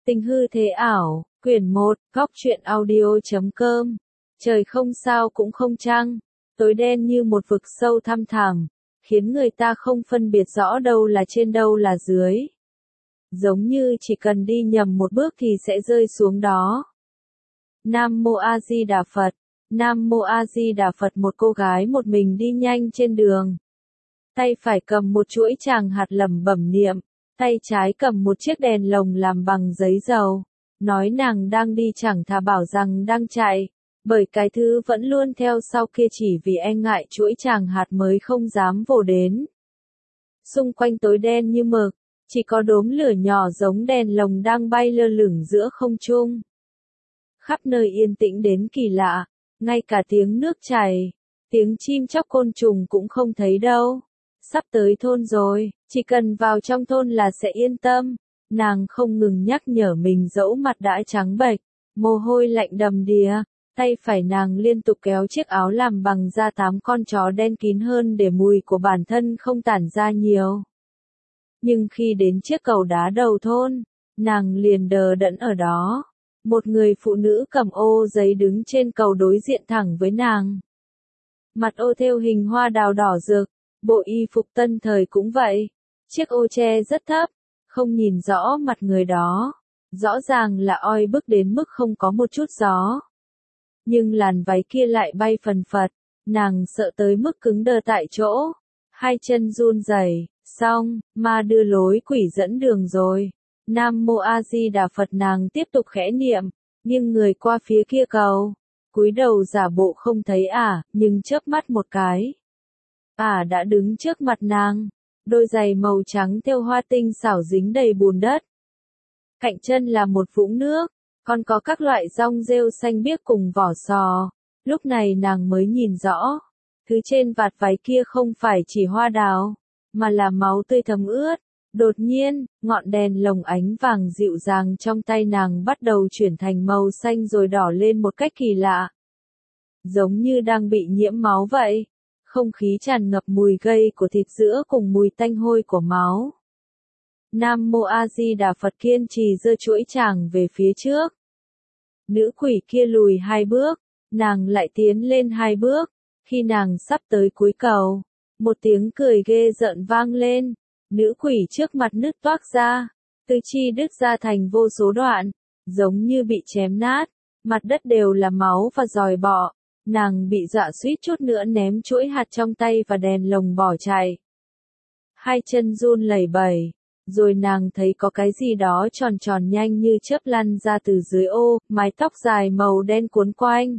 Tình hư thế ảo, quyển 1, góc truyện audio.com. Trời không sao cũng không trăng, tối đen như một vực sâu thăm thẳm, khiến người ta không phân biệt rõ đâu là trên đâu là dưới. Giống như chỉ cần đi nhầm một bước thì sẽ rơi xuống đó. Nam Mô A Di Đà Phật. Nam Mô A Di Đà Phật. Một cô gái một mình đi nhanh trên đường. Tay phải cầm một chuỗi tràng hạt lẩm bẩm niệm, tay trái cầm một chiếc đèn lồng làm bằng giấy dầu. Nói nàng đang đi chẳng thà bảo rằng đang chạy, bởi cái thứ vẫn luôn theo sau kia chỉ vì e ngại chuỗi tràng hạt mới không dám vồ đến. Xung quanh tối đen như mực, chỉ có đốm lửa nhỏ giống đèn lồng đang bay lơ lửng giữa không trung. Khắp nơi yên tĩnh đến kỳ lạ, ngay cả tiếng nước chảy, tiếng chim chóc côn trùng cũng không thấy đâu. Sắp tới thôn rồi, chỉ cần vào trong thôn là sẽ yên tâm. Nàng không ngừng nhắc nhở mình dẫu mặt đã trắng bệch, mồ hôi lạnh đầm đìa, tay phải nàng liên tục kéo chiếc áo làm bằng da 8 con chó đen kín hơn để mùi của bản thân không tản ra nhiều. Nhưng khi đến chiếc cầu đá đầu thôn, nàng liền đờ đẫn ở đó. Một người phụ nữ cầm ô giấy đứng trên cầu đối diện thẳng với nàng. Mặt ô thêu hình hoa đào đỏ rực, bộ y phục tân thời cũng vậy. Chiếc ô che rất thấp, không nhìn rõ mặt người đó. Rõ ràng là oi bức đến mức không có một chút gió. Nhưng làn váy kia lại bay phần phật, nàng sợ tới mức cứng đơ tại chỗ. Hai chân run rẩy, xong, ma đưa lối quỷ dẫn đường rồi. Nam Mô A Di Đà Phật. Nàng tiếp tục khẽ niệm, nghiêng người qua phía kia cầu, cúi đầu giả bộ không thấy nhưng chớp mắt một cái. Đã đứng trước mặt nàng, đôi giày màu trắng thêu hoa tinh xảo dính đầy bùn đất. Cạnh chân là một vũng nước, còn có các loại rong rêu xanh biếc cùng vỏ sò. Lúc này nàng mới nhìn rõ, thứ trên vạt váy kia không phải chỉ hoa đào, mà là máu tươi thấm ướt. Đột nhiên, ngọn đèn lồng ánh vàng dịu dàng trong tay nàng bắt đầu chuyển thành màu xanh rồi đỏ lên một cách kỳ lạ. Giống như đang bị nhiễm máu vậy. Không khí tràn ngập mùi gây của thịt sữa cùng mùi tanh hôi của máu. Nam Mô A Di Đà Phật. Kiên trì giơ chuỗi tràng về phía trước. Nữ quỷ kia lùi 2 bước, nàng lại tiến lên 2 bước. Khi nàng sắp tới cuối cầu, một tiếng cười ghê rợn vang lên. Nữ quỷ trước mặt nứt toác ra, tứ chi đứt ra thành vô số đoạn, giống như bị chém nát, mặt đất đều là máu và giòi bọ. Nàng bị dọa suýt chút nữa ném chuỗi hạt trong tay và đèn lồng bỏ chạy. Hai chân run lẩy bẩy, rồi nàng thấy có cái gì đó tròn tròn nhanh như chớp lăn ra từ dưới ô, mái tóc dài màu đen cuốn quanh.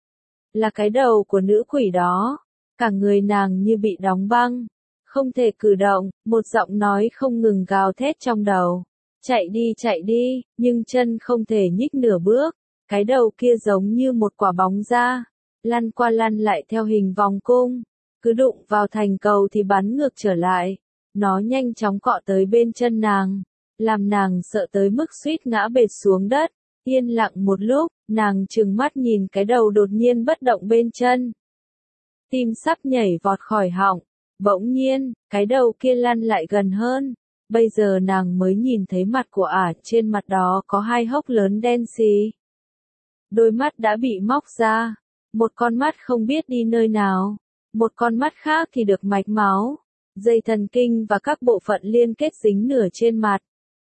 Là cái đầu của nữ quỷ đó, cả người nàng như bị đóng băng. Không thể cử động, một giọng nói không ngừng gào thét trong đầu. Chạy đi, nhưng chân không thể nhích nửa bước. Cái đầu kia giống như một quả bóng da, lăn qua lăn lại theo hình vòng cung. Cứ đụng vào thành cầu thì bắn ngược trở lại. Nó nhanh chóng cọ tới bên chân nàng, làm nàng sợ tới mức suýt ngã bệt xuống đất. Yên lặng một lúc, nàng trừng mắt nhìn cái đầu đột nhiên bất động bên chân. Tim sắp nhảy vọt khỏi họng. Bỗng nhiên, cái đầu kia lăn lại gần hơn. Bây giờ nàng mới nhìn thấy mặt của trên mặt đó có 2 hốc lớn đen xì. Đôi mắt đã bị móc ra. Một con mắt không biết đi nơi nào. Một con mắt khác thì được mạch máu, dây thần kinh và các bộ phận liên kết dính nửa trên mặt.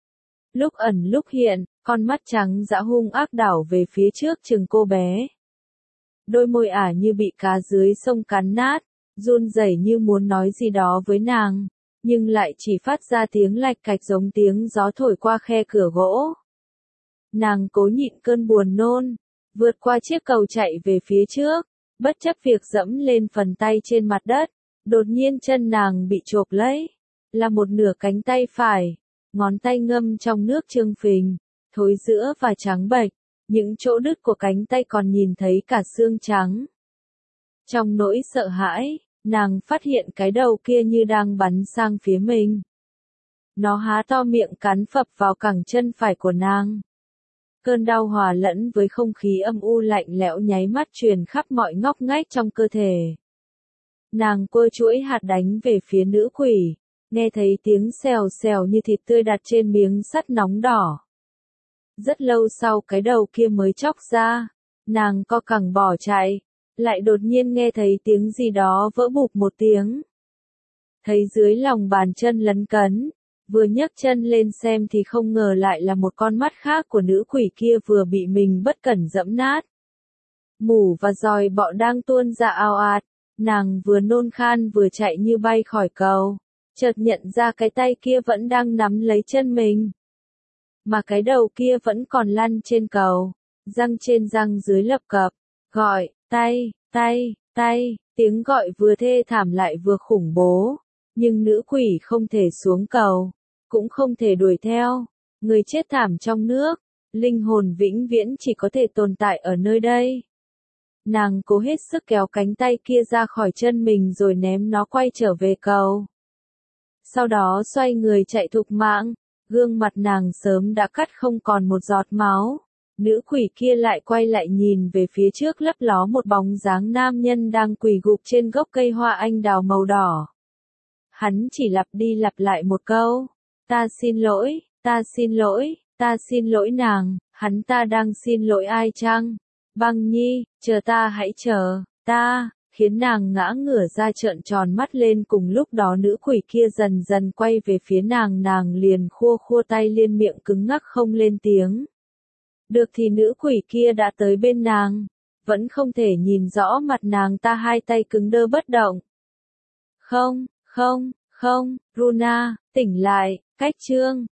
Lúc ẩn lúc hiện, con mắt trắng dã hung ác đảo về phía trước chừng cô bé. Đôi môi như bị cá dưới sông cắn nát. Run rẩy như muốn nói gì đó với nàng, nhưng lại chỉ phát ra tiếng lạch cạch giống tiếng gió thổi qua khe cửa gỗ. Nàng cố nhịn cơn buồn nôn, vượt qua chiếc cầu chạy về phía trước, bất chấp việc dẫm lên phần tay trên mặt đất. Đột nhiên chân nàng bị chộp lấy, là một nửa cánh tay phải, ngón tay ngâm trong nước trương phình, thối rữa và trắng bệch, những chỗ đứt của cánh tay còn nhìn thấy cả xương trắng. Trong nỗi sợ hãi, nàng phát hiện cái đầu kia như đang bắn sang phía mình. Nó há to miệng cắn phập vào cẳng chân phải của nàng. Cơn đau hòa lẫn với không khí âm u lạnh lẽo nháy mắt truyền khắp mọi ngóc ngách trong cơ thể. Nàng quơ chuỗi hạt đánh về phía nữ quỷ, nghe thấy tiếng xèo xèo như thịt tươi đặt trên miếng sắt nóng đỏ. Rất lâu sau cái đầu kia mới chóc ra, nàng co cẳng bỏ chạy, lại đột nhiên nghe thấy tiếng gì đó vỡ bụp một tiếng. Thấy dưới lòng bàn chân lấn cấn, vừa nhấc chân lên xem thì không ngờ lại là một con mắt khác của nữ quỷ kia vừa bị mình bất cẩn dẫm nát. Mủ và dòi bọ đang tuôn ra ào ạt, nàng vừa nôn khan vừa chạy như bay khỏi cầu, chợt nhận ra cái tay kia vẫn đang nắm lấy chân mình. Mà cái đầu kia vẫn còn lăn trên cầu, răng trên răng dưới lập cập, gọi, tay, tay, tay, tiếng gọi vừa thê thảm lại vừa khủng bố, nhưng nữ quỷ không thể xuống cầu, cũng không thể đuổi theo, người chết thảm trong nước, linh hồn vĩnh viễn chỉ có thể tồn tại ở nơi đây. Nàng cố hết sức kéo cánh tay kia ra khỏi chân mình rồi ném nó quay trở về cầu. Sau đó xoay người chạy thục mạng, gương mặt nàng sớm đã cắt không còn một giọt máu. Nữ quỷ kia lại quay lại nhìn về phía trước lấp ló một bóng dáng nam nhân đang quỳ gục trên gốc cây hoa anh đào màu đỏ. Hắn chỉ lặp đi lặp lại một câu, ta xin lỗi, ta xin lỗi, ta xin lỗi nàng, hắn ta đang xin lỗi ai chăng? Băng Nhi, chờ ta hãy chờ, ta, khiến nàng ngã ngửa ra trợn tròn mắt lên. Cùng lúc đó nữ quỷ kia dần dần quay về phía nàng liền khua khua tay liên miệng cứng ngắc không lên tiếng. Được thì nữ quỷ kia đã tới bên nàng, vẫn không thể nhìn rõ mặt nàng ta, hai tay cứng đơ bất động. Không, không, không, Runa, tỉnh lại, cách chương.